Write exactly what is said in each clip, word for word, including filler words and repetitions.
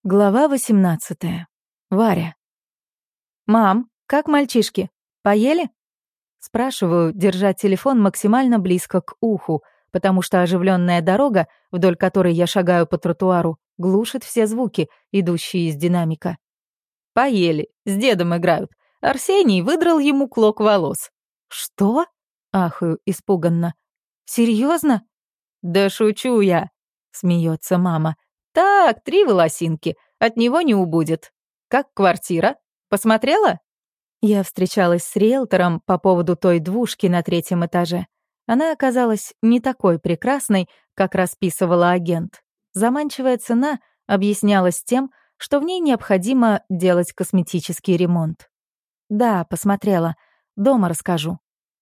Глава восемнадцатая. Варя. «Мам, как мальчишки? Поели?» Спрашиваю, держа телефон максимально близко к уху, потому что оживленная дорога, вдоль которой я шагаю по тротуару, глушит все звуки, идущие из динамика. «Поели, с дедом играют. Арсений выдрал ему клок волос». «Что?» — ахаю испуганно. «Серьезно?» «Да шучу я», — смеется мама. «Так, три волосинки, от него не убудет. Как квартира? Посмотрела?» Я встречалась с риэлтором по поводу той двушки на третьем этаже. Она оказалась не такой прекрасной, как расписывала агент. Заманчивая цена объяснялась тем, что в ней необходимо делать косметический ремонт. «Да, посмотрела. Дома расскажу».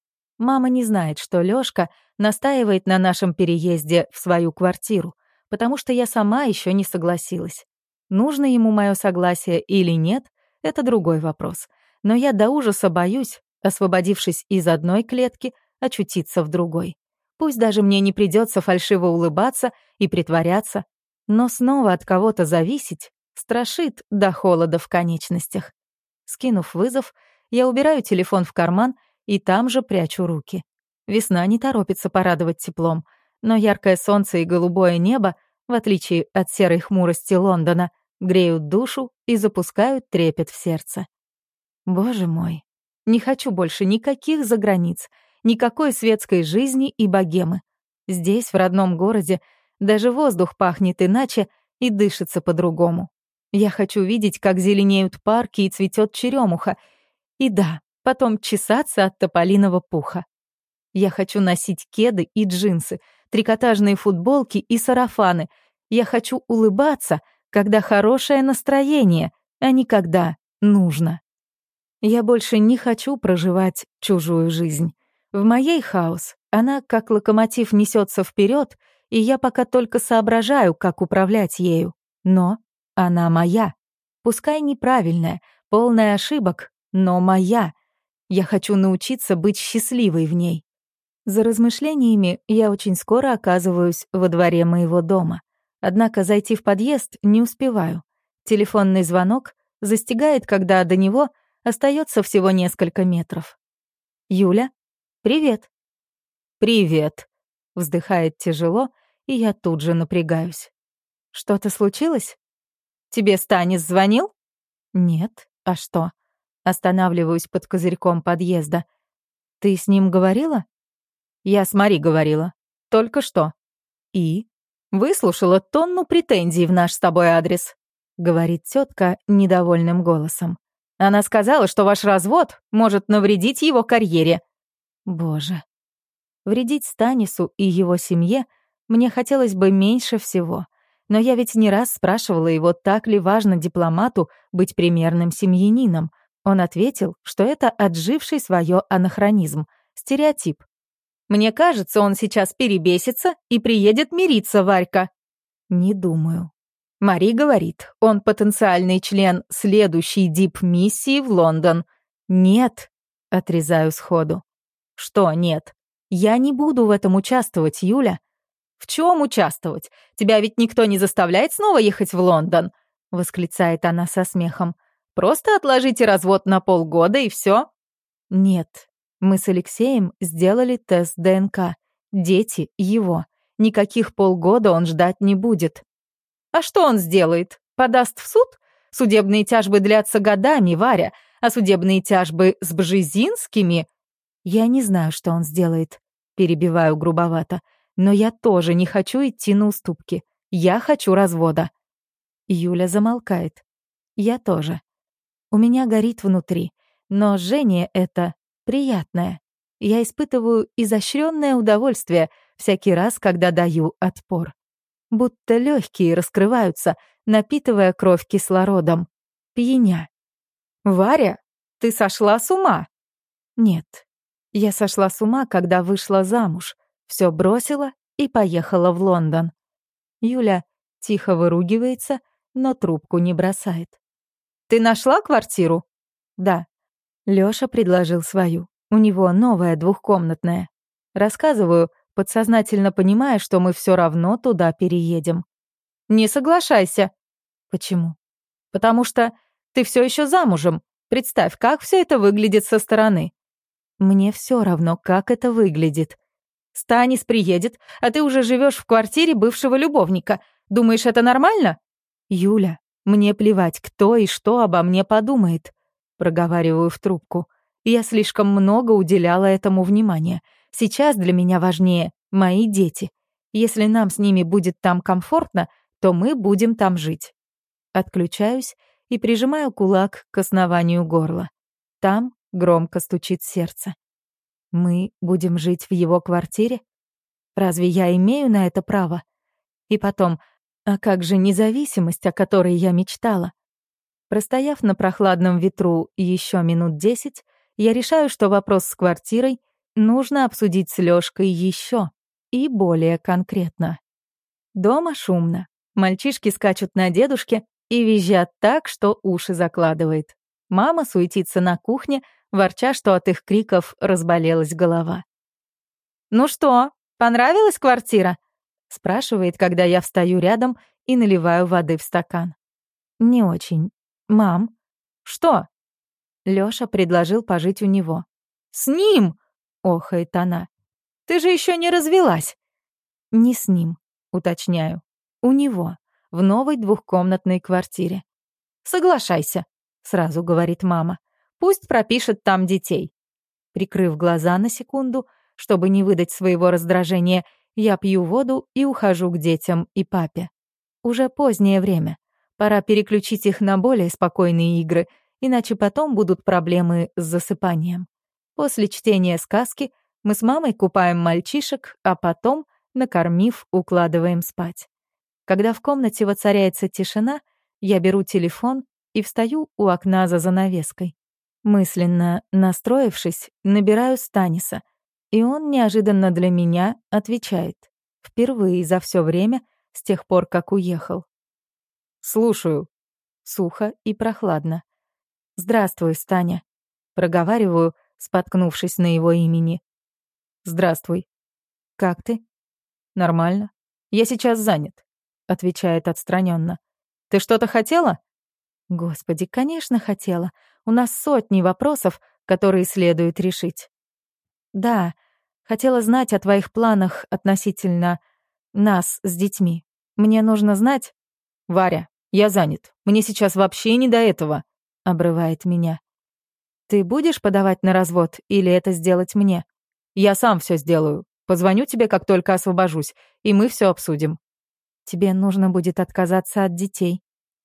Мама не знает, что Лёшка настаивает на нашем переезде в свою квартиру, потому что я сама еще не согласилась. Нужно ему мое согласие или нет — это другой вопрос. Но я до ужаса боюсь, освободившись из одной клетки, очутиться в другой. Пусть даже мне не придется фальшиво улыбаться и притворяться, но снова от кого-то зависеть страшит до холода в конечностях. Скинув вызов, я убираю телефон в карман и там же прячу руки. Весна не торопится порадовать теплом, но яркое солнце и голубое небо, в отличие от серой хмурости Лондона, греют душу и запускают трепет в сердце. Боже мой, не хочу больше никаких заграниц, никакой светской жизни и богемы. Здесь, в родном городе, даже воздух пахнет иначе и дышится по-другому. Я хочу видеть, как зеленеют парки и цветет черемуха. И да, потом чесаться от тополиного пуха. Я хочу носить кеды и джинсы, трикотажные футболки и сарафаны. Я хочу улыбаться, когда хорошее настроение, а не когда нужно. Я больше не хочу проживать чужую жизнь. В моей хаос она, как локомотив, несется вперед, и я пока только соображаю, как управлять ею. Но она моя. Пускай неправильная, полная ошибок, но моя. Я хочу научиться быть счастливой в ней. За размышлениями я очень скоро оказываюсь во дворе моего дома. Однако зайти в подъезд не успеваю. Телефонный звонок застигает, когда до него остается всего несколько метров. «Юля? Привет». «Привет», — вздыхает тяжело, и я тут же напрягаюсь. «Что-то случилось?» «Тебе Станис звонил?» «Нет. А что?» Останавливаюсь под козырьком подъезда. «Ты с ним говорила?» «Я с Мари говорила. Только что». «И?» «Выслушала тонну претензий в наш с тобой адрес», — говорит тетка недовольным голосом. «Она сказала, что ваш развод может навредить его карьере». Боже. Вредить Станису и его семье мне хотелось бы меньше всего. Но я ведь не раз спрашивала его, так ли важно дипломату быть примерным семьянином. Он ответил, что это отживший свое анахронизм, стереотип. «Мне кажется, он сейчас перебесится и приедет мириться, Варька». Не думаю. Мари говорит, он потенциальный член следующей дип-миссии в Лондон. Нет, отрезаю сходу. Что нет? Я не буду в этом участвовать, Юля. В чем участвовать? Тебя ведь никто не заставляет снова ехать в Лондон, восклицает она со смехом. Просто отложите развод на полгода и все. Нет. Мы с Алексеем сделали тест ДНК. Дети его. Никаких полгода он ждать не будет. А что он сделает? Подаст в суд? Судебные тяжбы длятся годами, Варя, а судебные тяжбы с Бжезинскими... Я не знаю, что он сделает, перебиваю грубовато, но я тоже не хочу идти на уступки. Я хочу развода. Юля замолкает. Я тоже. У меня горит внутри, но жжение это приятное. Я испытываю изощренное удовольствие всякий раз, когда даю отпор. Будто легкие раскрываются, напитывая кровь кислородом. Пьяня. «Варя, ты сошла с ума?» Нет. Я сошла с ума, когда вышла замуж, все бросила и поехала в Лондон. Юля тихо выругивается, но трубку не бросает. «Ты нашла квартиру?» «Да». Лёша предложил свою. У него новая двухкомнатная. Рассказываю, подсознательно понимая, что мы все равно туда переедем. «Не соглашайся». Почему? Потому что ты все еще замужем. Представь, как все это выглядит со стороны. Мне все равно, как это выглядит. Станис приедет, а ты уже живешь в квартире бывшего любовника. Думаешь, это нормально? Юля, мне плевать, кто и что обо мне подумает. Проговариваю в трубку. Я слишком много уделяла этому внимания. Сейчас для меня важнее мои дети. Если нам с ними будет там комфортно, то мы будем там жить. Отключаюсь и прижимаю кулак к основанию горла. Там громко стучит сердце. Мы будем жить в его квартире? Разве я имею на это право? И потом, а как же независимость, о которой я мечтала? Простояв на прохладном ветру еще минут десять, я решаю, что вопрос с квартирой нужно обсудить с Лёшкой еще и более конкретно. Дома шумно. Мальчишки скачут на дедушке и визжат так, что уши закладывает. Мама суетится на кухне, ворча, что от их криков разболелась голова. «Ну что, понравилась квартира?» — спрашивает, когда я встаю рядом и наливаю воды в стакан. «Не очень. Мам». «Что?» Лёша предложил пожить у него. «С ним?» — охает она. «Ты же еще не развелась». «Не с ним», — уточняю. «У него, в новой двухкомнатной квартире». «Соглашайся», — сразу говорит мама. «Пусть пропишет там детей». Прикрыв глаза на секунду, чтобы не выдать своего раздражения, я пью воду и ухожу к детям и папе. Уже позднее время. Пора переключить их на более спокойные игры, иначе потом будут проблемы с засыпанием. После чтения сказки мы с мамой купаем мальчишек, а потом, накормив, укладываем спать. Когда в комнате воцаряется тишина, я беру телефон и встаю у окна за занавеской. Мысленно настроившись, набираю Станиса, и он неожиданно для меня отвечает. Впервые за все время с тех пор, как уехал. «Слушаю». Сухо и прохладно. «Здравствуй, Станя». Проговариваю, споткнувшись на его имени. «Здравствуй. Как ты?» «Нормально. Я сейчас занят», — отвечает отстраненно. «Ты что-то хотела?» Господи, конечно, хотела. У нас сотни вопросов, которые следует решить. Да, хотела знать о твоих планах относительно нас с детьми. Мне нужно знать... Варя, я занят. Мне сейчас вообще не до этого, обрывает меня. Ты будешь подавать на развод или это сделать мне? Я сам все сделаю. Позвоню тебе, как только освобожусь, и мы все обсудим. Тебе нужно будет отказаться от детей.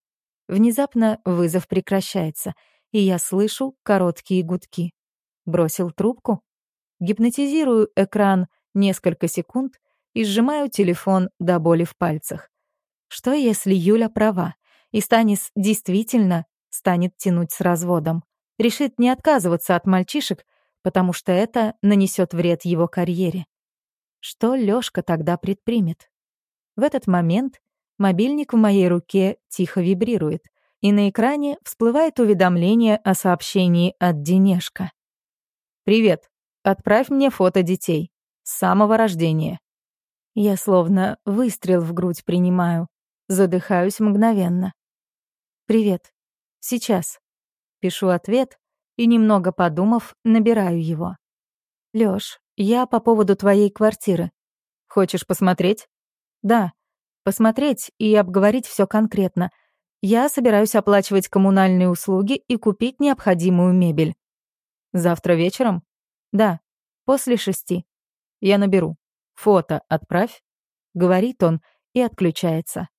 Внезапно вызов прекращается, и я слышу короткие гудки. Бросил трубку? Гипнотизирую экран несколько секунд и сжимаю телефон до боли в пальцах. Что если Юля права, и Станис действительно станет тянуть с разводом? Решит не отказываться от мальчишек, потому что это нанесет вред его карьере. Что Лёшка тогда предпримет? В этот момент мобильник в моей руке тихо вибрирует, и на экране всплывает уведомление о сообщении от Денешка. «Привет. Отправь мне фото детей. С самого рождения». Я словно выстрел в грудь принимаю. Задыхаюсь мгновенно. «Привет. Сейчас». Пишу ответ и, немного подумав, набираю его. «Лёш, я по поводу твоей квартиры. Хочешь посмотреть?» «Да. Посмотреть и обговорить все конкретно. Я собираюсь оплачивать коммунальные услуги и купить необходимую мебель». «Завтра вечером?» «Да. После шести. Я наберу. Фото отправь», — говорит он и отключается.